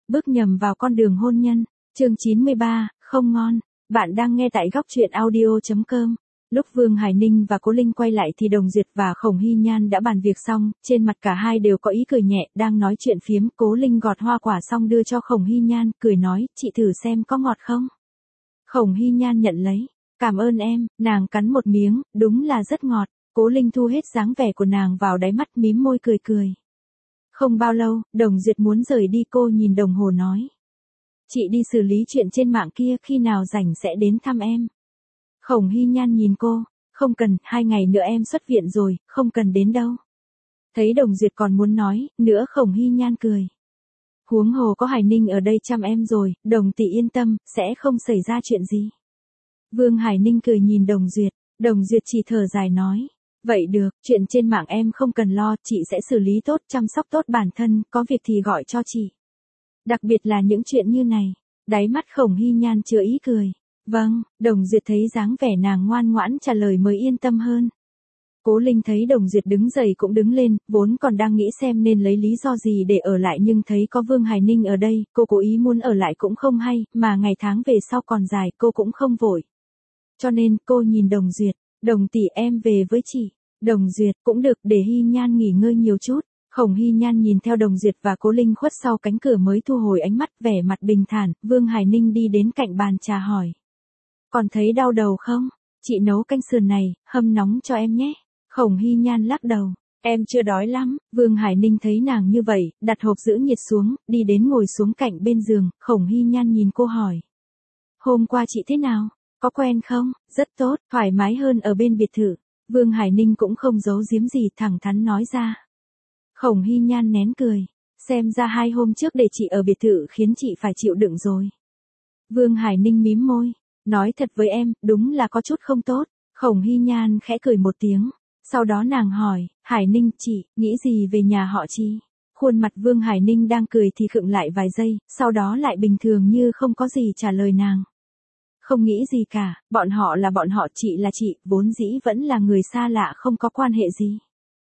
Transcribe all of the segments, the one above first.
Bước nhầm vào con đường hôn nhân. Chương 93, không ngon. Bạn đang nghe tại góc truyện audio.com. Lúc Vương Hải Ninh và Cố Linh quay lại thì Đồng Duyệt và Khổng Hy Nhan đã bàn việc xong, trên mặt cả hai đều có ý cười nhẹ, đang nói chuyện phiếm. Cố Linh gọt hoa quả xong đưa cho Khổng Hy Nhan, cười nói, chị thử xem có ngọt không. Khổng Hy Nhan nhận lấy, cảm ơn em, nàng cắn một miếng, đúng là rất ngọt. Cố Linh thu hết dáng vẻ của nàng vào đáy mắt, mím môi cười cười. Không bao lâu, Đồng Duyệt muốn rời đi, cô nhìn đồng hồ nói. Chị đi xử lý chuyện trên mạng kia, khi nào rảnh sẽ đến thăm em. Khổng Hy Nhan nhìn cô, không cần, 2 ngày nữa em xuất viện rồi, không cần đến đâu. Thấy Đồng Duyệt còn muốn nói, nữa Khổng Hy Nhan cười. Huống hồ có Hải Ninh ở đây chăm em rồi, Đồng tỷ yên tâm, sẽ không xảy ra chuyện gì. Vương Hải Ninh cười nhìn Đồng Duyệt chỉ thở dài nói. Vậy được, chuyện trên mạng em không cần lo, chị sẽ xử lý tốt, chăm sóc tốt bản thân, có việc thì gọi cho chị. Đặc biệt là những chuyện như này. Đáy mắt Khổng Hy Nhan chứa ý cười. Vâng, Đồng Duyệt thấy dáng vẻ nàng ngoan ngoãn trả lời mới yên tâm hơn. Cố Linh thấy Đồng Duyệt đứng dậy cũng đứng lên, vốn còn đang nghĩ xem nên lấy lý do gì để ở lại, nhưng thấy có Vương Hải Ninh ở đây, cô cố ý muốn ở lại cũng không hay, mà ngày tháng về sau còn dài, cô cũng không vội. Cho nên, cô nhìn Đồng Duyệt, Đồng tỷ em về với chị. Đồng Duyệt, cũng được, để Hy Nhan nghỉ ngơi nhiều chút. Khổng Hy Nhan nhìn theo Đồng Duyệt và Cố Linh khuất sau cánh cửa mới thu hồi ánh mắt, vẻ mặt bình thản. Vương Hải Ninh đi đến cạnh bàn trà hỏi. Còn thấy đau đầu không? Chị nấu canh sườn này, hâm nóng cho em nhé. Khổng Hy Nhan lắc đầu. Em chưa đói lắm. Vương Hải Ninh thấy nàng như vậy, đặt hộp giữ nhiệt xuống, đi đến ngồi xuống cạnh bên giường. Khổng Hy Nhan nhìn cô hỏi. Hôm qua chị thế nào? Có quen không? Rất tốt, thoải mái hơn ở bên biệt thự. Vương Hải Ninh cũng không giấu giếm gì, thẳng thắn nói ra. Khổng Hy Nhan nén cười. Xem ra 2 hôm trước để chị ở biệt thự khiến chị phải chịu đựng rồi. Vương Hải Ninh mím môi. Nói thật với em, đúng là có chút không tốt. Khổng Hy Nhan khẽ cười một tiếng. Sau đó nàng hỏi, Hải Ninh, chị, nghĩ gì về nhà họ Chi? Khuôn mặt Vương Hải Ninh đang cười thì khựng lại vài giây, sau đó lại bình thường như không có gì trả lời nàng. Không nghĩ gì cả, bọn họ là bọn họ, chị là chị, vốn dĩ vẫn là người xa lạ, không có quan hệ gì.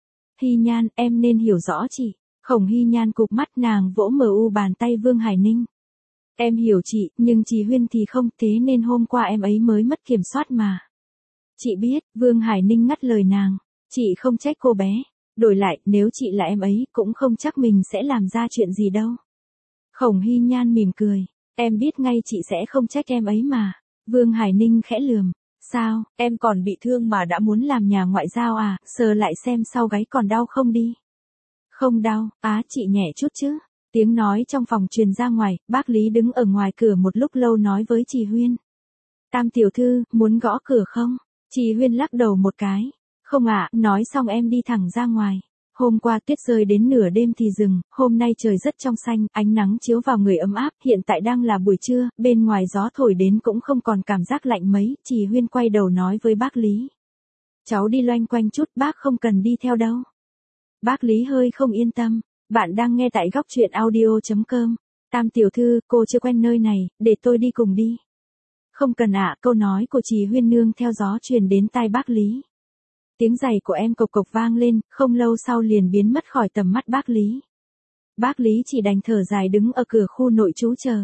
Hy Nhan, em nên hiểu rõ chị. Khổng Hy Nhan cụp mắt, nàng vỗ mờ bàn tay Vương Hải Ninh. Em hiểu chị, nhưng chị Huyên thì không, thế nên hôm qua em ấy mới mất kiểm soát mà. Chị biết, Vương Hải Ninh ngắt lời nàng. Chị không trách cô bé. Đổi lại, nếu chị là em ấy, cũng không chắc mình sẽ làm ra chuyện gì đâu. Khổng Hy Nhan mỉm cười. Em biết ngay chị sẽ không trách em ấy mà. Vương Hải Ninh khẽ lườm. Sao, em còn bị thương mà đã muốn làm nhà ngoại giao à, sờ lại xem sau gáy còn đau không đi. Không đau, chị nhẹ chút chứ. Tiếng nói trong phòng truyền ra ngoài, bác Lý đứng ở ngoài cửa một lúc lâu nói với chị Huyên. Tam tiểu thư, muốn gõ cửa không? Chị Huyên lắc đầu một cái. Không ạ, nói xong em đi thẳng ra ngoài. Hôm qua tuyết rơi đến nửa đêm thì dừng, hôm nay trời rất trong xanh, ánh nắng chiếu vào người ấm áp, hiện tại đang là buổi trưa, bên ngoài gió thổi đến cũng không còn cảm giác lạnh mấy, chị Huyên quay đầu nói với bác Lý. Cháu đi loanh quanh chút, bác không cần đi theo đâu. Bác Lý hơi không yên tâm, bạn đang nghe tại góc truyện audio.com. Tam tiểu thư, cô chưa quen nơi này, để tôi đi cùng đi. Không cần ạ, câu nói của chị Huyên nương theo gió truyền đến tai bác Lý. Tiếng giày của em cộc cộc vang lên, không lâu sau liền biến mất khỏi tầm mắt bác Lý. Bác Lý chỉ đành thở dài đứng ở cửa khu nội trú chờ.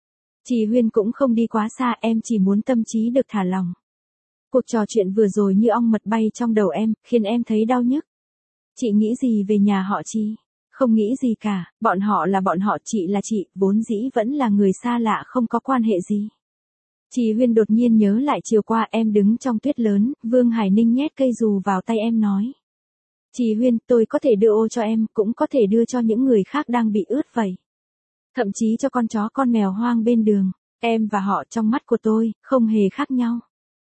Chị Huyên cũng không đi quá xa, em chỉ muốn tâm trí được thả lỏng. Cuộc trò chuyện vừa rồi như ong mật bay trong đầu em, khiến em thấy đau nhức. Chị nghĩ gì về nhà họ Chi? Không nghĩ gì cả, bọn họ là bọn họ, chị là chị, vốn dĩ vẫn là người xa lạ, không có quan hệ gì. Chị Huyên đột nhiên nhớ lại chiều qua em đứng trong tuyết lớn, Vương Hải Ninh nhét cây dù vào tay em nói. Chị Huyên, tôi có thể đưa ô cho em, cũng có thể đưa cho những người khác đang bị ướt vậy. Thậm chí cho con chó con mèo hoang bên đường, em và họ trong mắt của tôi, không hề khác nhau.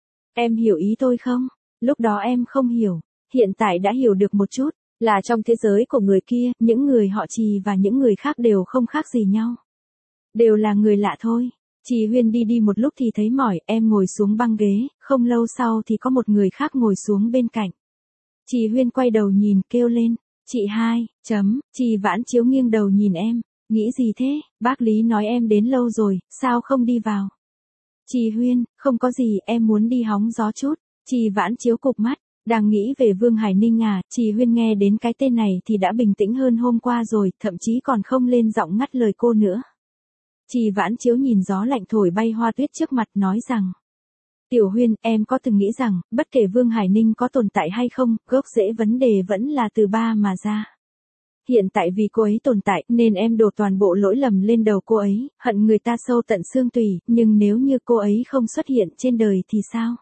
Em hiểu ý tôi không? Lúc đó em không hiểu, hiện tại đã hiểu được một chút, là trong thế giới của người kia, những người họ Trì và những người khác đều không khác gì nhau. Đều là người lạ thôi. Chị Huyên đi một lúc thì thấy mỏi, em ngồi xuống băng ghế, không lâu sau thì có một người khác ngồi xuống bên cạnh. Chị Huyên quay đầu nhìn, kêu lên, chị Hai, chị Vãn Chiếu nghiêng đầu nhìn em, nghĩ gì thế, bác Lý nói em đến lâu rồi, sao không đi vào? Chị Huyên, không có gì, em muốn đi hóng gió chút. Chị Vãn Chiếu cụp mắt, đang nghĩ về Vương Hải Ninh à, chị Huyên nghe đến cái tên này thì đã bình tĩnh hơn hôm qua rồi, thậm chí còn không lên giọng ngắt lời cô nữa. Trì Vãn Chiếu nhìn gió lạnh thổi bay hoa tuyết trước mặt nói rằng. Tiểu Huyên, em có từng nghĩ rằng, bất kể Vương Hải Ninh có tồn tại hay không, gốc rễ vấn đề vẫn là từ ba mà ra. Hiện tại vì cô ấy tồn tại nên em đổ toàn bộ lỗi lầm lên đầu cô ấy, hận người ta sâu tận xương tủy, nhưng nếu như cô ấy không xuất hiện trên đời thì sao?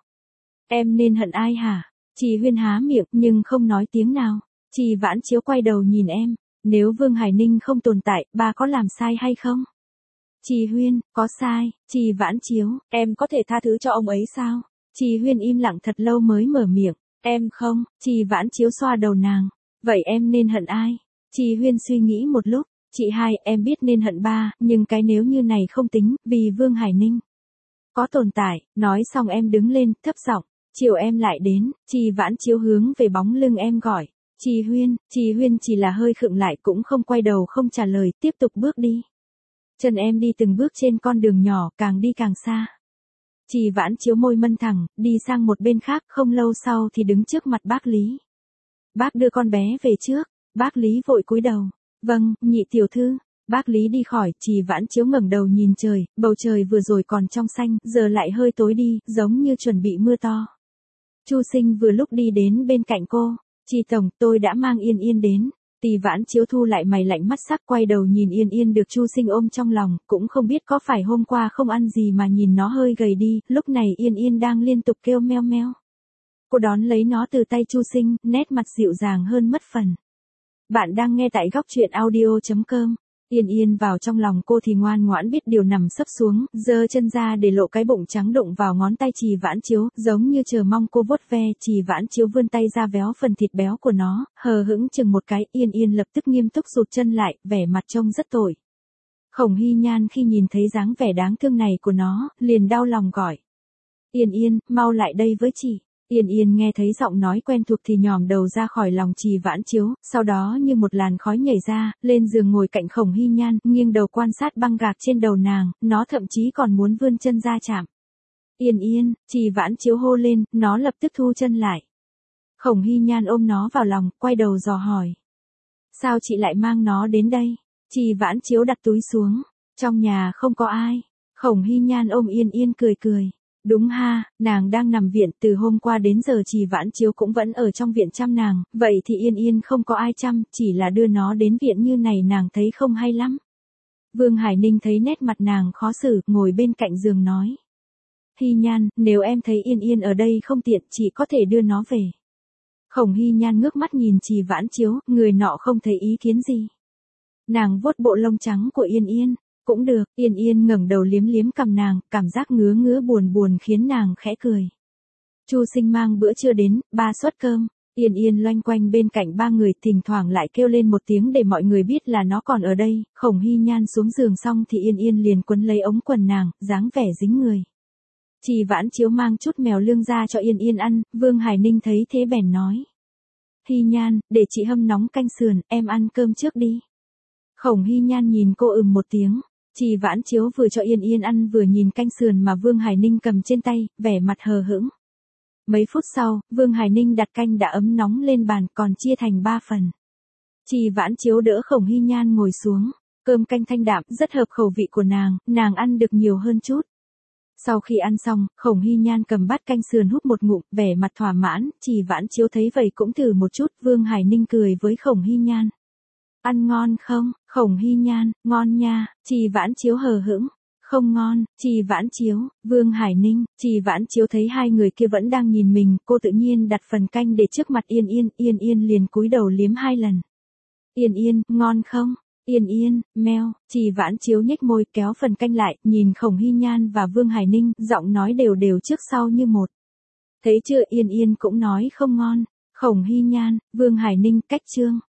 Em nên hận ai hả? Trì Huyên há miệng nhưng không nói tiếng nào. Trì Vãn Chiếu quay đầu nhìn em, nếu Vương Hải Ninh không tồn tại, ba có làm sai hay không? Trì Huyên, có sai. Trì Vãn Chiếu, em có thể tha thứ cho ông ấy sao? Trì Huyên im lặng thật lâu mới mở miệng, em không. Trì Vãn Chiếu xoa đầu nàng, vậy em nên hận ai? Trì Huyên suy nghĩ một lúc, chị hai, em biết nên hận ba, nhưng cái nếu như này không tính, vì Vương Hải Ninh có tồn tại. Nói xong em đứng lên, thấp giọng, chiều em lại đến. Trì Vãn Chiếu hướng về bóng lưng em gọi, Trì Huyên. Trì Huyên chỉ là hơi khựng lại cũng không quay đầu không trả lời, tiếp tục bước đi. Chân em đi từng bước trên con đường nhỏ, càng đi càng xa. Trì Vãn Chiếu môi mân thẳng, đi sang một bên khác, không lâu sau thì đứng trước mặt bác Lý. Bác đưa con bé về trước. Bác Lý vội cúi đầu. Vâng, nhị tiểu thư. Bác Lý đi khỏi, Trì Vãn Chiếu ngẩng đầu nhìn trời, bầu trời vừa rồi còn trong xanh, giờ lại hơi tối đi, giống như chuẩn bị mưa to. Chu Sinh vừa lúc đi đến bên cạnh cô. Trì tổng, tôi đã mang Yên Yên đến. Trì Vãn Chiếu thu lại mày lạnh mắt sắc, quay đầu nhìn Yên Yên được Chu Sinh ôm trong lòng, cũng không biết có phải hôm qua không ăn gì mà nhìn nó hơi gầy đi, lúc này Yên Yên đang liên tục kêu meo meo. Cô đón lấy nó từ tay Chu Sinh, nét mặt dịu dàng hơn mất phần. Bạn đang nghe tại góc truyện audio.com. Yên Yên vào trong lòng cô thì ngoan ngoãn biết điều, nằm sấp xuống, giơ chân ra để lộ cái bụng trắng đụng vào ngón tay Trì Vãn Chiếu, giống như chờ mong cô vuốt ve. Trì Vãn Chiếu vươn tay ra véo phần thịt béo của nó, hờ hững chừng một cái. Yên Yên lập tức nghiêm túc rụt chân lại, vẻ mặt trông rất tội. Khổng Hy Nhan khi nhìn thấy dáng vẻ đáng thương này của nó, liền đau lòng gọi. Yên Yên, mau lại đây với chị. Yên Yên nghe thấy giọng nói quen thuộc thì nhòm đầu ra khỏi lòng Trì Vãn Chiếu, sau đó như một làn khói nhảy ra, lên giường ngồi cạnh Khổng Hy Nhan, nghiêng đầu quan sát băng gạc trên đầu nàng, nó thậm chí còn muốn vươn chân ra chạm. Yên Yên, Trì Vãn Chiếu hô lên, nó lập tức thu chân lại. Khổng Hy Nhan ôm nó vào lòng, quay đầu dò hỏi. Sao chị lại mang nó đến đây? Trì Vãn Chiếu đặt túi xuống, trong nhà không có ai. Khổng Hy Nhan ôm Yên Yên cười cười. Đúng ha, nàng đang nằm viện, từ hôm qua đến giờ Trì Vãn Chiếu cũng vẫn ở trong viện chăm nàng, vậy thì Yên Yên không có ai chăm, chỉ là đưa nó đến viện như này nàng thấy không hay lắm. Vương Hải Ninh thấy nét mặt nàng khó xử, ngồi bên cạnh giường nói. Hy Nhan, nếu em thấy Yên Yên ở đây không tiện, chị có thể đưa nó về. Khổng Hy Nhan ngước mắt nhìn Trì Vãn Chiếu, người nọ không thấy ý kiến gì. Nàng vuốt bộ lông trắng của Yên Yên. Cũng được. Yên Yên ngẩng đầu liếm liếm cằm nàng, cảm giác ngứa ngứa buồn buồn khiến nàng khẽ cười. Chu Sinh mang bữa trưa đến, ba suất cơm. Yên Yên loanh quanh bên cạnh ba người, thỉnh thoảng lại kêu lên một tiếng để mọi người biết là nó còn ở đây. Khổng Hy Nhan xuống giường xong thì Yên Yên liền quấn lấy ống quần nàng, dáng vẻ dính người. Trì Vãn Chiếu mang chút mèo lương ra cho Yên Yên ăn, Vương Hải Ninh thấy thế bèn nói. Hy Nhan, để chị hâm nóng canh sườn, em ăn cơm trước đi. Khổng Hy Nhan nhìn cô một tiếng. Trì Vãn Chiếu vừa cho Yên Yên ăn vừa nhìn canh sườn mà Vương Hải Ninh cầm trên tay, vẻ mặt hờ hững. Mấy phút sau, Vương Hải Ninh đặt canh đã ấm nóng lên bàn, còn chia thành 3 phần. Trì Vãn Chiếu đỡ Khổng Hy Nhan ngồi xuống, cơm canh thanh đạm, rất hợp khẩu vị của nàng ăn được nhiều hơn chút. Sau khi ăn xong, Khổng Hy Nhan cầm bát canh sườn húp một ngụm, vẻ mặt thỏa mãn. Trì Vãn Chiếu thấy vậy cũng thử một chút. Vương Hải Ninh cười với Khổng Hy Nhan. Ăn ngon không? Khổng Hy Nhan, ngon nha. Trì Vãn Chiếu hờ hững. Không ngon. Trì Vãn Chiếu, Vương Hải Ninh. Trì Vãn Chiếu thấy hai người kia vẫn đang nhìn mình, cô tự nhiên đặt phần canh để trước mặt Yên Yên. Yên Yên liền cúi đầu liếm 2 lần. Yên Yên, ngon không? Yên Yên, meo. Trì Vãn Chiếu nhếch môi kéo phần canh lại, nhìn Khổng Hy Nhan và Vương Hải Ninh, giọng nói đều đều trước sau như một. Thấy chưa? Yên Yên cũng nói không ngon. Khổng Hy Nhan, Vương Hải Ninh, cách chương.